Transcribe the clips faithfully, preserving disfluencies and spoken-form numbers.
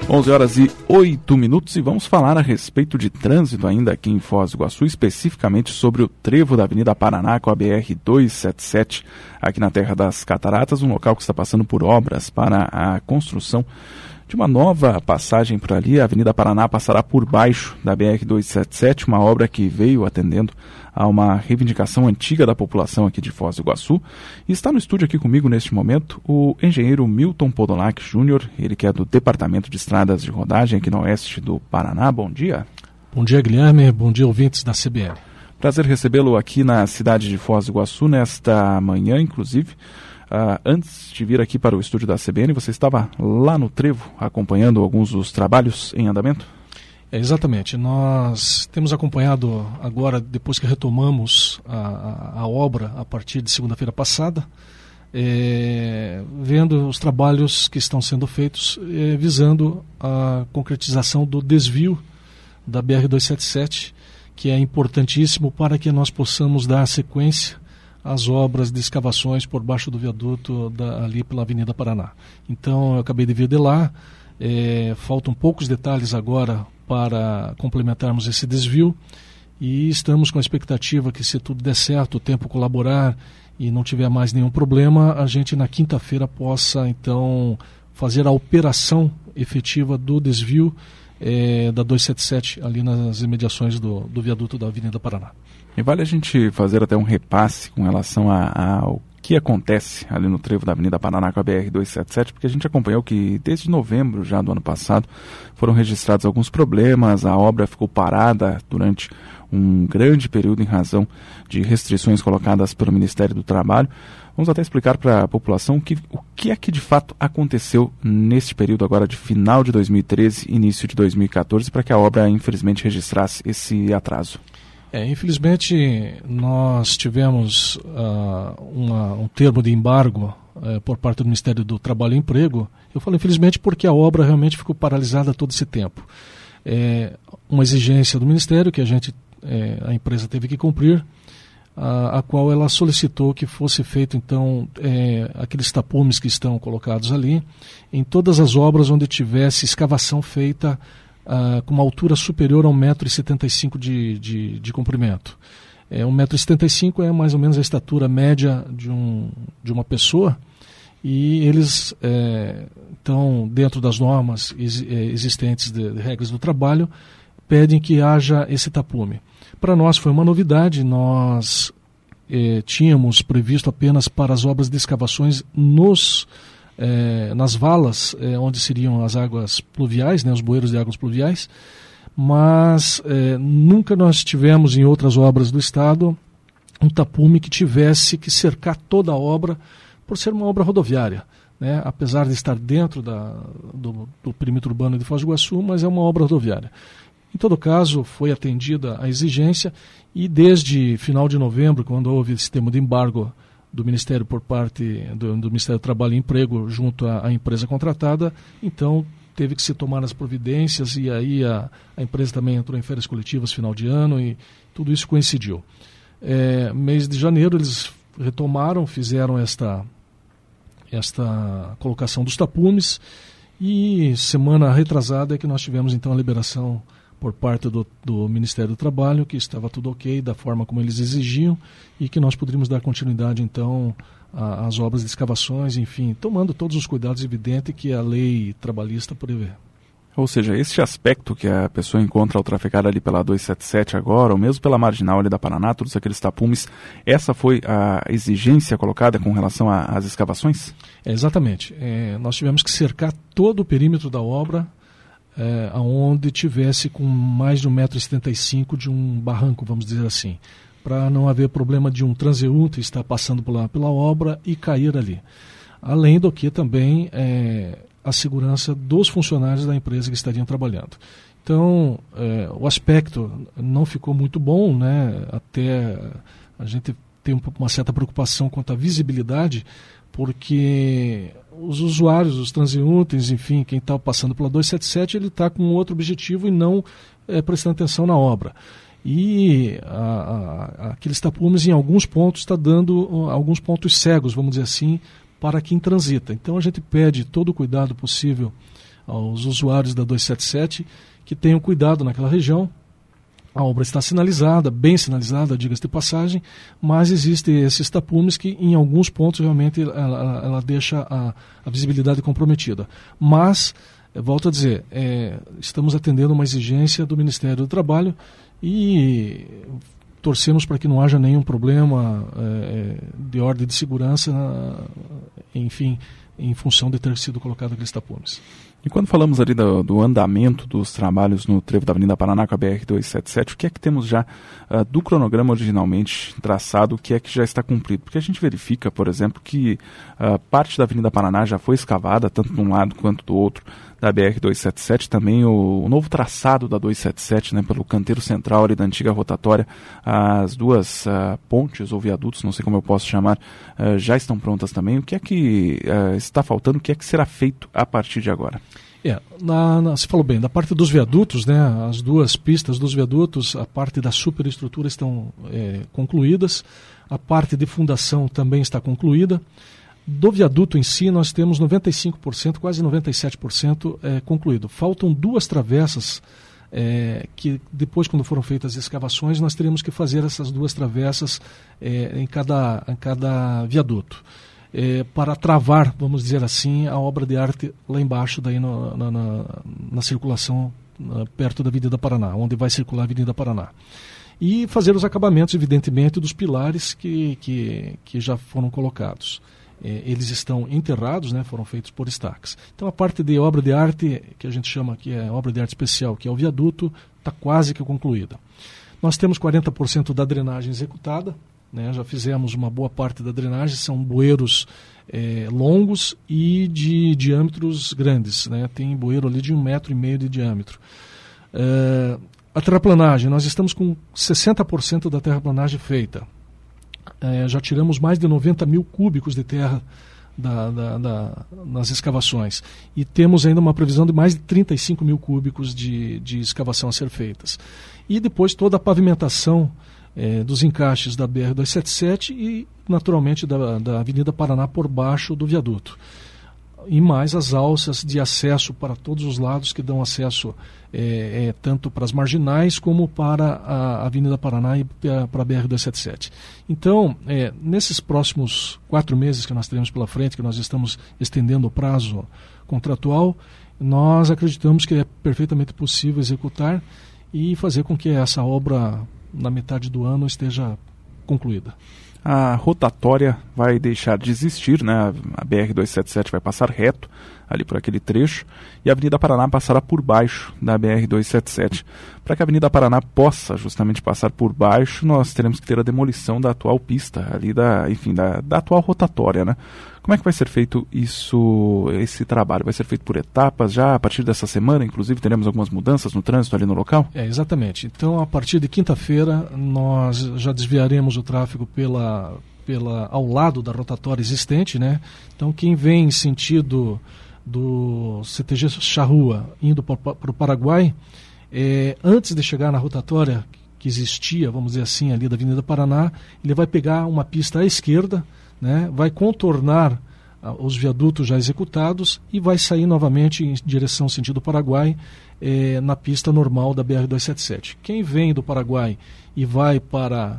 onze horas e oito minutos e vamos falar a respeito de trânsito ainda aqui em Foz do Iguaçu, especificamente sobre o trevo da Avenida Paraná com a B R duzentos e setenta e sete, aqui na Terra das Cataratas, um local que está passando por obras para a construção de uma nova passagem por ali. A Avenida Paraná passará por baixo da B R duzentos e setenta e sete, uma obra que veio atendendo a uma reivindicação antiga da população aqui de Foz do Iguaçu. E está no estúdio aqui comigo neste momento o engenheiro Milton Podolac Júnior, ele que é do Departamento de Estradas de Rodagem aqui no oeste do Paraná. Bom dia. Bom dia, Guilherme. Bom dia, ouvintes da C B L. Prazer recebê-lo aqui na cidade de Foz do Iguaçu nesta manhã, inclusive. Uh, antes de vir aqui para o estúdio da C B N, você estava lá no trevo acompanhando alguns dos trabalhos em andamento? É, exatamente. Nós temos acompanhado agora, depois que retomamos a, a, a obra a partir de segunda-feira passada, é, vendo os trabalhos que estão sendo feitos é, visando a concretização do desvio da B R duzentos e setenta e sete, que é importantíssimo para que nós possamos dar sequência às obras de escavações por baixo do viaduto da, ali pela Avenida Paraná. Então, eu acabei de vir de lá, é, faltam poucos detalhes agora para complementarmos esse desvio e estamos com a expectativa que, se tudo der certo, o tempo colaborar e não tiver mais nenhum problema, a gente na quinta-feira possa então fazer a operação efetiva do desvio é, da duzentos e setenta e sete ali nas imediações do, do viaduto da Avenida Paraná. E vale a gente fazer até um repasse com relação a, a, ao que acontece ali no trevo da Avenida Paraná com a B R duzentos e setenta e sete, porque a gente acompanhou que desde novembro já do ano passado foram registrados alguns problemas, a obra ficou parada durante um grande período em razão de restrições colocadas pelo Ministério do Trabalho. Vamos até explicar para a população o que, o que é que de fato aconteceu neste período agora de final de dois mil e treze, início de dois mil e quatorze, para que a obra infelizmente registrasse esse atraso. É, infelizmente, nós tivemos uh, uma, um termo de embargo uh, por parte do Ministério do Trabalho e Emprego. Eu falo infelizmente porque a obra realmente ficou paralisada todo esse tempo. É uma exigência do Ministério que a gente, é, a empresa teve que cumprir, a, a qual ela solicitou que fosse feito, então, é, aqueles tapumes que estão colocados ali, em todas as obras onde tivesse escavação feita Uh, com uma altura superior a um metro e setenta e cinco de, de, de comprimento. É, um metro e setenta e cinco é mais ou menos a estatura média de, um, de uma pessoa, e eles é, estão dentro das normas ex, é, existentes de, de regras do trabalho, pedem que haja esse tapume. Para nós foi uma novidade, nós é, tínhamos previsto apenas para as obras de escavações nos É, nas valas, é, onde seriam as águas pluviais, né, os bueiros de águas pluviais, mas é, nunca nós tivemos em outras obras do Estado um tapume que tivesse que cercar toda a obra, por ser uma obra rodoviária, né, apesar de estar dentro da, do, do perímetro urbano de Foz do Iguaçu, mas é uma obra rodoviária. Em todo caso, foi atendida a exigência e desde final de novembro, quando houve esse termo de embargo do Ministério por parte do, do Ministério do Trabalho e Emprego junto à, à empresa contratada, então teve que se tomar as providências e aí a, a empresa também entrou em férias coletivas final de ano e tudo isso coincidiu. É, mês de janeiro eles retomaram, fizeram esta, esta colocação dos tapumes e semana retrasada é que nós tivemos então a liberação por parte do, do Ministério do Trabalho, que estava tudo ok, da forma como eles exigiam, e que nós poderíamos dar continuidade, então, às obras de escavações, enfim, tomando todos os cuidados evidentes que a lei trabalhista prevê. Ou seja, este aspecto que a pessoa encontra ao trafegar ali pela duzentos e setenta e sete agora, ou mesmo pela marginal ali da Paraná, todos aqueles tapumes, essa foi a exigência colocada com relação às escavações? É, exatamente. É, nós tivemos que cercar todo o perímetro da obra, É, onde tivesse com mais de um metro e setenta e cinco de um barranco, vamos dizer assim, para não haver problema de um transeunte estar passando pela, pela obra e cair ali. Além do que também é, a segurança dos funcionários da empresa que estariam trabalhando. Então, é, o aspecto não ficou muito bom, né? Até a gente tem uma certa preocupação quanto à visibilidade, porque os usuários, os transeuntes, enfim, quem está passando pela duzentos e setenta e sete, ele está com outro objetivo e não é, prestando atenção na obra. E a, a, aqueles tapumes, em alguns pontos, está dando uh, alguns pontos cegos, vamos dizer assim, para quem transita. Então a gente pede todo o cuidado possível aos usuários da duzentos e setenta e sete que tenham cuidado naquela região. A obra está sinalizada, bem sinalizada, diga-se de passagem, mas existem esses tapumes que em alguns pontos realmente ela, ela deixa a, a visibilidade comprometida. Mas, volto a dizer, é, estamos atendendo uma exigência do Ministério do Trabalho e torcemos para que não haja nenhum problema é, de ordem de segurança, enfim, em função de ter sido colocado aqueles tapumes. E quando falamos ali do, do andamento dos trabalhos no trevo da Avenida Paraná com a B R duzentos e setenta e sete, o que é que temos já uh, do cronograma originalmente traçado, o que é que já está cumprido? Porque a gente verifica, por exemplo, que uh, parte da Avenida Paraná já foi escavada, tanto de um lado quanto do outro, da B R duzentos e setenta e sete, também o, o novo traçado da duzentos e setenta e sete, né, pelo canteiro central ali da antiga rotatória, as duas uh, pontes ou viadutos, não sei como eu posso chamar, uh, já estão prontas também. O que é que uh, está faltando, o que é que será feito a partir de agora? É, na, na, você falou bem, da parte dos viadutos, né, as duas pistas dos viadutos, a parte da superestrutura estão é, concluídas, a parte de fundação também está concluída. Do viaduto em si, nós temos noventa e cinco por cento, quase noventa e sete por cento é, concluído. Faltam duas travessas é, que depois, quando foram feitas as escavações, nós teremos que fazer essas duas travessas é, em, cada, em cada viaduto. É, para travar, vamos dizer assim, a obra de arte lá embaixo, daí no, na, na, na circulação na, perto da Avenida Paraná, onde vai circular a Avenida Paraná. E fazer os acabamentos, evidentemente, dos pilares que, que, que já foram colocados. É, eles estão enterrados, né, foram feitos por estacas. Então a parte de obra de arte, que a gente chama que é obra de arte especial, que é o viaduto, está quase que concluída. Nós temos quarenta por cento da drenagem executada. Né, já fizemos uma boa parte da drenagem, são bueiros é, longos e de diâmetros grandes, né, tem bueiro ali de um metro e meio de diâmetro. É, a terraplanagem, nós estamos com sessenta por cento da terraplanagem feita. É, já tiramos mais de noventa mil cúbicos de terra da, da, da, nas escavações e temos ainda uma previsão de mais de trinta e cinco mil cúbicos de, de escavação a ser feitas. E depois toda a pavimentação É, dos encaixes da B R duzentos e setenta e sete e, naturalmente, da, da Avenida Paraná por baixo do viaduto. E mais as alças de acesso para todos os lados que dão acesso é, é, tanto para as marginais como para a Avenida Paraná e para a B R duzentos e setenta e sete. Então, é, nesses próximos quatro meses que nós teremos pela frente, que nós estamos estendendo o prazo contratual, nós acreditamos que é perfeitamente possível executar e fazer com que essa obra na metade do ano esteja concluída. A rotatória vai deixar de existir, né? A B R duzentos e setenta e sete vai passar reto ali por aquele trecho e a Avenida Paraná passará por baixo da B R duzentos e setenta e sete. Para que a Avenida Paraná possa justamente passar por baixo, nós teremos que ter a demolição da atual pista, ali da, enfim, da, da atual rotatória, né? Como é que vai ser feito isso, esse trabalho? Vai ser feito por etapas já a partir dessa semana? Inclusive teremos algumas mudanças no trânsito ali no local? É, exatamente. Então, a partir de quinta-feira, nós já desviaremos o tráfego pela, pela, ao lado da rotatória existente, né? Então, quem vem em sentido do C T G Charrua indo para o Paraguai, é, antes de chegar na rotatória que existia, vamos dizer assim, ali da Avenida Paraná, ele vai pegar uma pista à esquerda, né, vai contornar ah, os viadutos já executados e vai sair novamente em direção sentido Paraguai eh, na pista normal da B R duzentos e setenta e sete. Quem vem do Paraguai e vai para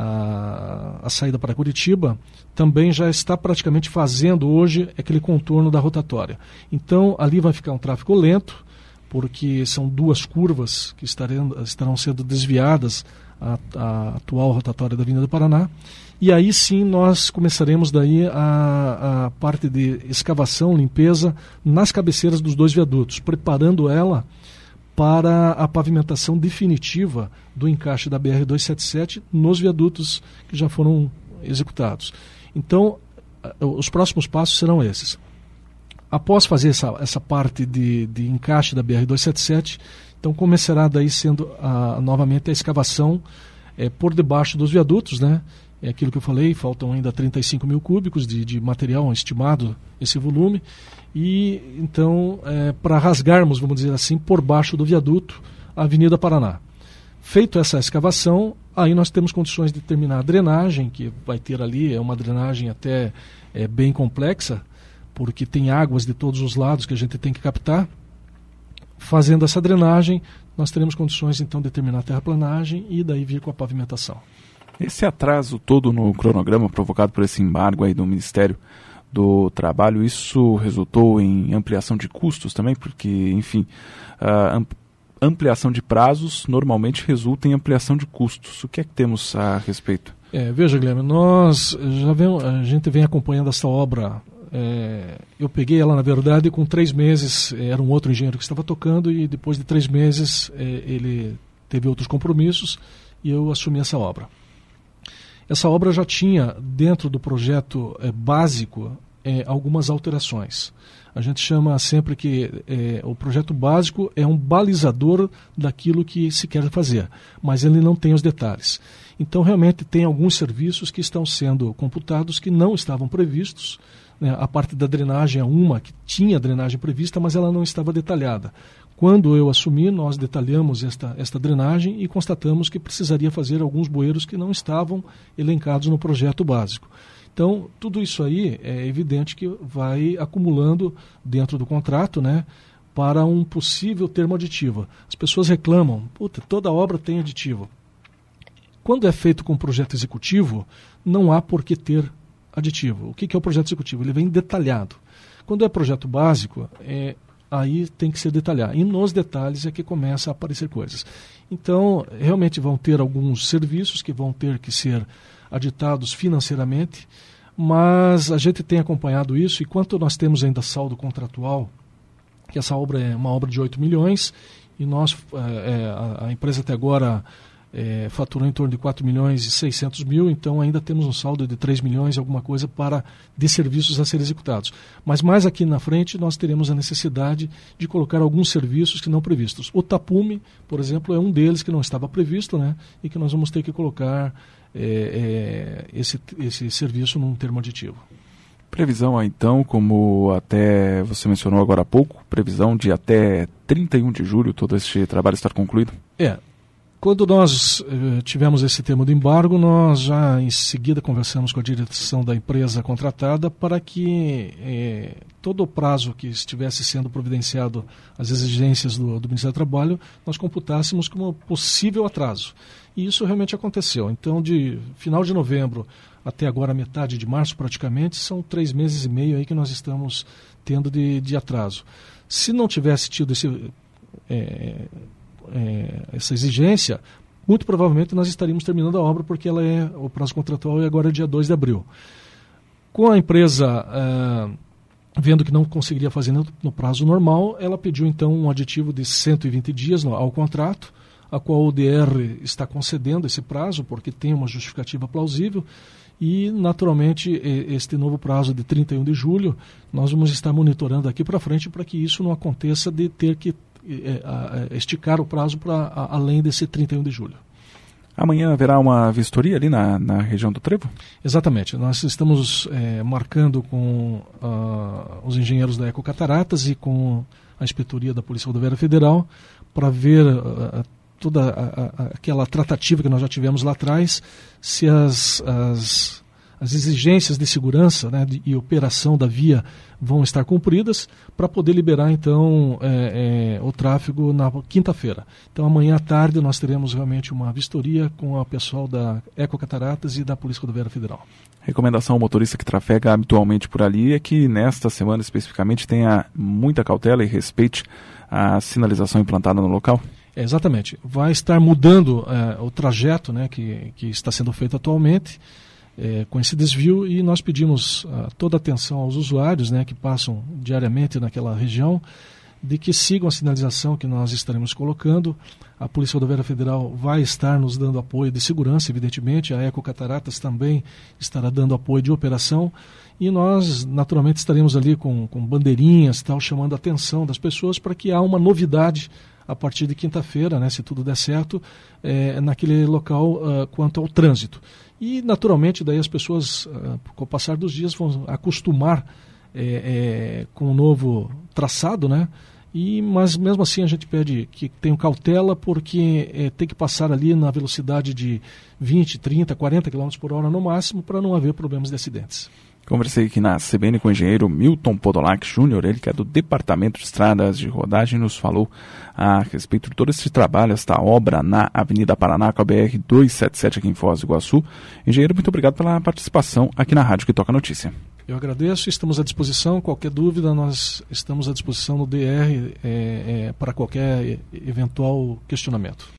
a, a saída para Curitiba também já está praticamente fazendo hoje aquele contorno da rotatória. Então ali vai ficar um tráfego lento, porque são duas curvas que estarão, estarão sendo desviadas à, à atual rotatória da Avenida Paraná. E aí sim nós começaremos daí a, a parte de escavação, limpeza nas cabeceiras dos dois viadutos, preparando ela para a pavimentação definitiva do encaixe da B R duzentos e setenta e sete nos viadutos que já foram executados. Então, os próximos passos serão esses. Após fazer essa, essa parte de, de encaixe da B R duzentos e setenta e sete, então começará daí sendo a, novamente a escavação é, por debaixo dos viadutos, né? É aquilo que eu falei, faltam ainda trinta e cinco mil cúbicos de, de material estimado, esse volume, e então é, para rasgarmos, vamos dizer assim, por baixo do viaduto, a Avenida Paraná. Feito essa escavação, aí nós temos condições de terminar a drenagem, que vai ter ali, é uma drenagem até é, bem complexa, porque tem águas de todos os lados que a gente tem que captar, fazendo essa drenagem, nós teremos condições então de terminar a terraplanagem e daí vir com a pavimentação. Esse atraso todo no cronograma provocado por esse embargo aí do Ministério do Trabalho, isso resultou em ampliação de custos também? Porque, enfim, a ampliação de prazos normalmente resulta em ampliação de custos. O que é que temos a respeito? É, veja, Guilherme, nós já vem, a gente vem acompanhando essa obra. É, eu peguei ela, na verdade, com três meses, era um outro engenheiro que estava tocando e depois de três meses é, ele teve outros compromissos e eu assumi essa obra. Essa obra já tinha, dentro do projeto é, básico, é, algumas alterações. A gente chama sempre que é, o projeto básico é um balizador daquilo que se quer fazer, mas ele não tem os detalhes. Então, realmente, tem alguns serviços que estão sendo computados que não estavam previstos. Né? A parte da drenagem é uma que tinha drenagem prevista, mas ela não estava detalhada. Quando eu assumi, nós detalhamos esta, esta drenagem e constatamos que precisaria fazer alguns bueiros que não estavam elencados no projeto básico. Então, tudo isso aí é evidente que vai acumulando dentro do contrato, né, para um possível termo aditivo. As pessoas reclamam, puta, toda obra tem aditivo. Quando é feito com projeto executivo, não há por que ter aditivo. O que é o projeto executivo? Ele vem detalhado. Quando é projeto básico, é... aí tem que se detalhar. E nos detalhes é que começa a aparecer coisas. Então, realmente vão ter alguns serviços que vão ter que ser aditados financeiramente, mas a gente tem acompanhado isso, e quanto nós temos ainda saldo contratual, que essa obra é uma obra de oito milhões, e nós, é, a, a empresa até agora é, faturou em torno de quatro milhões e seiscentos mil, então ainda temos um saldo de três milhões, alguma coisa, para de serviços a serem executados. Mas mais aqui na frente nós teremos a necessidade de colocar alguns serviços que não previstos. O tapume, por exemplo, é um deles que não estava previsto, né, e que nós vamos ter que colocar é, é, esse, esse serviço num termo aditivo. Previsão, então, como até você mencionou agora há pouco, previsão de até trinta e um de julho todo este trabalho estar concluído? É. Quando nós eh, tivemos esse termo de embargo, nós já em seguida conversamos com a direção da empresa contratada para que eh, todo o prazo que estivesse sendo providenciado às exigências do, do Ministério do Trabalho, nós computássemos como possível atraso. E isso realmente aconteceu. Então, de final de novembro até agora, metade de março praticamente, são três meses e meio aí que nós estamos tendo de, de atraso. Se não tivesse tido esse... Eh, É, essa exigência, muito provavelmente nós estaríamos terminando a obra, porque ela é, o prazo contratual é agora dia dois de abril. Com a empresa é, vendo que não conseguiria fazer no, no prazo normal, ela pediu então um aditivo de cento e vinte dias no, ao contrato, a qual o D R está concedendo esse prazo, porque tem uma justificativa plausível, e naturalmente este novo prazo de trinta e um de julho, nós vamos estar monitorando aqui para frente para que isso não aconteça de ter que esticar o prazo para além desse trinta e um de julho. Amanhã haverá uma vistoria ali na, na região do Trevo? Exatamente. Nós estamos é, marcando com uh, os engenheiros da Ecocataratas e com a inspetoria da Polícia Rodoviária Federal para ver uh, toda a, a, aquela tratativa que nós já tivemos lá atrás, se as, as, as exigências de segurança, né, de, e operação da via vão estar cumpridas para poder liberar então é, é, o tráfego na quinta-feira. Então amanhã à tarde nós teremos realmente uma vistoria com o pessoal da Ecocataratas e da Polícia Rodoviária Federal. Recomendação ao motorista que trafega habitualmente por ali é que nesta semana especificamente tenha muita cautela e respeite a sinalização implantada no local? É, exatamente. Vai estar mudando é, o trajeto, né, que, que está sendo feito atualmente, É, com esse desvio, e nós pedimos uh, toda a atenção aos usuários, né, que passam diariamente naquela região, de que sigam a sinalização que nós estaremos colocando. A Polícia Rodoviária Federal vai estar nos dando apoio de segurança, evidentemente, a Ecocataratas também estará dando apoio de operação, e nós naturalmente estaremos ali com, com bandeirinhas, tal, chamando a atenção das pessoas para que há uma novidade a partir de quinta-feira, né, se tudo der certo, é, naquele local uh, quanto ao trânsito. E, naturalmente, daí as pessoas, uh, com o passar dos dias, vão acostumar é, é, com o novo traçado, né? E, mas, mesmo assim, a gente pede que tenham cautela, porque é, tem que passar ali na velocidade de vinte, trinta, quarenta quilômetros por hora no máximo, para não haver problemas de acidentes. Conversei aqui na C B N com o engenheiro Milton Podolak Júnior, ele que é do Departamento de Estradas de Rodagem, nos falou a respeito de todo esse trabalho, esta obra na Avenida Paraná com a B R duzentos e setenta e sete aqui em Foz do Iguaçu. Engenheiro, muito obrigado pela participação aqui na Rádio que Toca Notícia. Eu agradeço, estamos à disposição. Qualquer dúvida, nós estamos à disposição no D R é, é, para qualquer eventual questionamento.